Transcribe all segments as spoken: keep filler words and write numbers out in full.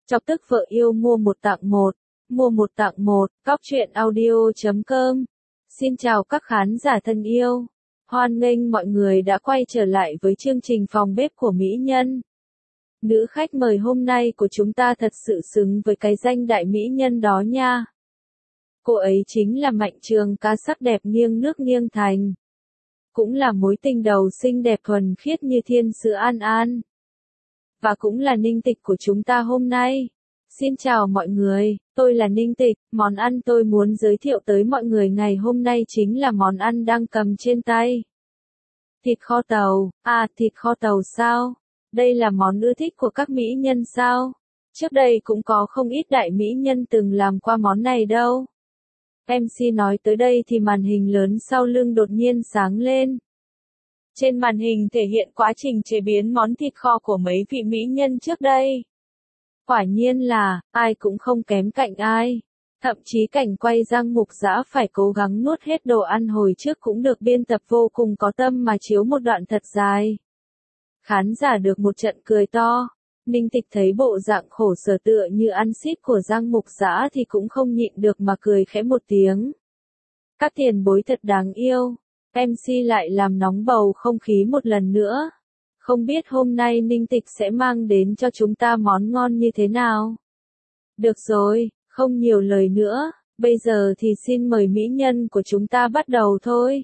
Chọc tức vợ yêu mua một tặng một, mua một tặng một, cóc truyện audio chấm com. Xin chào các khán giả thân yêu. Hoan nghênh mọi người đã quay trở lại với chương trình phòng bếp của Mỹ Nhân. Nữ khách mời hôm nay của chúng ta thật sự xứng với cái danh đại mỹ nhân đó nha. Cô ấy chính là Mạnh Trường ca sắc đẹp nghiêng nước nghiêng thành. Cũng là mối tình đầu xinh đẹp thuần khiết như thiên sứ An An. Và cũng là Ninh Tịch của chúng ta hôm nay. Xin chào mọi người, tôi là Ninh Tịch, món ăn tôi muốn giới thiệu tới mọi người ngày hôm nay chính là món ăn đang cầm trên tay. Thịt kho tàu, à thịt kho tàu sao? Đây là món ưa thích của các mỹ nhân sao? Trước đây cũng có không ít đại mỹ nhân từng làm qua món này đâu. em xê nói tới đây thì màn hình lớn sau lưng đột nhiên sáng lên. Trên màn hình thể hiện quá trình chế biến món thịt kho của mấy vị mỹ nhân trước đây. Quả nhiên là, ai cũng không kém cạnh ai. Thậm chí cảnh quay Giang Mục Dã phải cố gắng nuốt hết đồ ăn hồi trước cũng được biên tập vô cùng có tâm mà chiếu một đoạn thật dài. Khán giả được một trận cười to. Ninh Tịch thấy bộ dạng khổ sở tựa như ăn xít của Giang Mục Dã thì cũng không nhịn được mà cười khẽ một tiếng. Các tiền bối thật đáng yêu. em xê lại làm nóng bầu không khí một lần nữa. Không biết hôm nay Ninh Tịch sẽ mang đến cho chúng ta món ngon như thế nào? Được rồi, không nhiều lời nữa, bây giờ thì xin mời mỹ nhân của chúng ta bắt đầu thôi.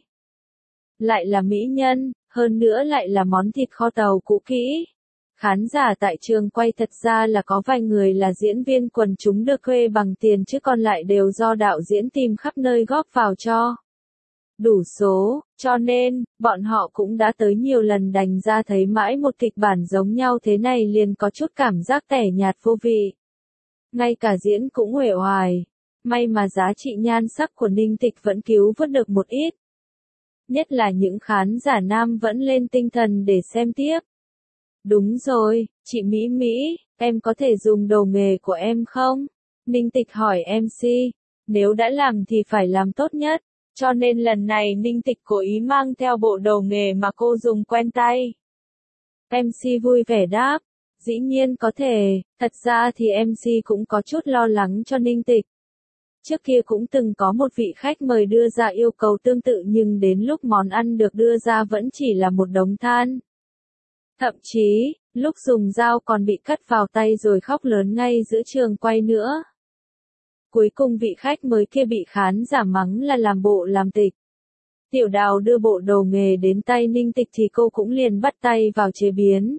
Lại là mỹ nhân, hơn nữa lại là món thịt kho tàu cũ kỹ. Khán giả tại trường quay thật ra là có vài người là diễn viên quần chúng được thuê bằng tiền chứ còn lại đều do đạo diễn tìm khắp nơi góp vào cho. Đủ số, cho nên, bọn họ cũng đã tới nhiều lần đành ra thấy mãi một kịch bản giống nhau thế này liền có chút cảm giác tẻ nhạt vô vị. Ngay cả diễn cũng uể oải. May mà giá trị nhan sắc của Ninh Tịch vẫn cứu vớt được một ít. Nhất là những khán giả nam vẫn lên tinh thần để xem tiếp. Đúng rồi, chị Mỹ Mỹ, em có thể dùng đồ nghề của em không? Ninh Tịch hỏi em xê. Nếu đã làm thì phải làm tốt nhất. Cho nên lần này Ninh Tịch cố ý mang theo bộ đồ nghề mà cô dùng quen tay. em xê vui vẻ đáp, dĩ nhiên có thể, thật ra thì em xê cũng có chút lo lắng cho Ninh Tịch. Trước kia cũng từng có một vị khách mời đưa ra yêu cầu tương tự nhưng đến lúc món ăn được đưa ra vẫn chỉ là một đống than. Thậm chí, lúc dùng dao còn bị cắt vào tay rồi khóc lớn ngay giữa trường quay nữa. Cuối cùng vị khách mới kia bị khán giả mắng là làm bộ làm tịch. Tiểu Đào đưa bộ đồ nghề đến tay Ninh Tịch thì cô cũng liền bắt tay vào chế biến.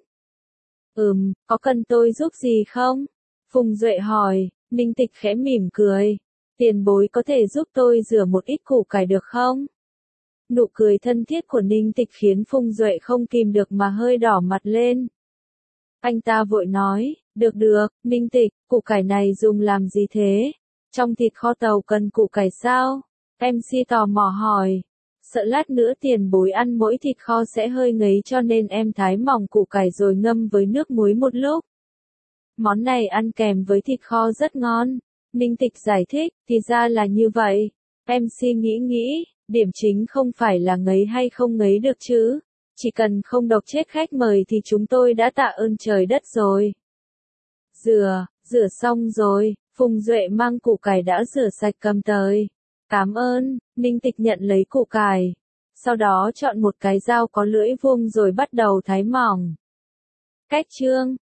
Ừm, có cần tôi giúp gì không? Phùng Duệ hỏi. Ninh Tịch khẽ mỉm cười. Tiền bối có thể giúp tôi rửa một ít củ cải được không? Nụ cười thân thiết của Ninh Tịch khiến Phùng Duệ không kìm được mà hơi đỏ mặt lên. Anh ta vội nói, được được, Ninh Tịch, củ cải này dùng làm gì thế? Trong thịt kho tàu cần củ cải sao? em xê tò mò hỏi. Sợ lát nữa tiền bối ăn mỗi thịt kho sẽ hơi ngấy cho nên em thái mỏng củ cải rồi ngâm với nước muối một lúc. Món này ăn kèm với thịt kho rất ngon. Ninh Tịch giải thích, thì ra là như vậy. em xê nghĩ nghĩ, điểm chính không phải là ngấy hay không ngấy được chứ. Chỉ cần không độc chết khách mời thì chúng tôi đã tạ ơn trời đất rồi. Rửa, rửa xong rồi. Phùng Duệ mang củ cải đã rửa sạch cầm tới. Cảm ơn, Ninh Tịch nhận lấy củ cải. Sau đó chọn một cái dao có lưỡi vuông rồi bắt đầu thái mỏng. Cách chương,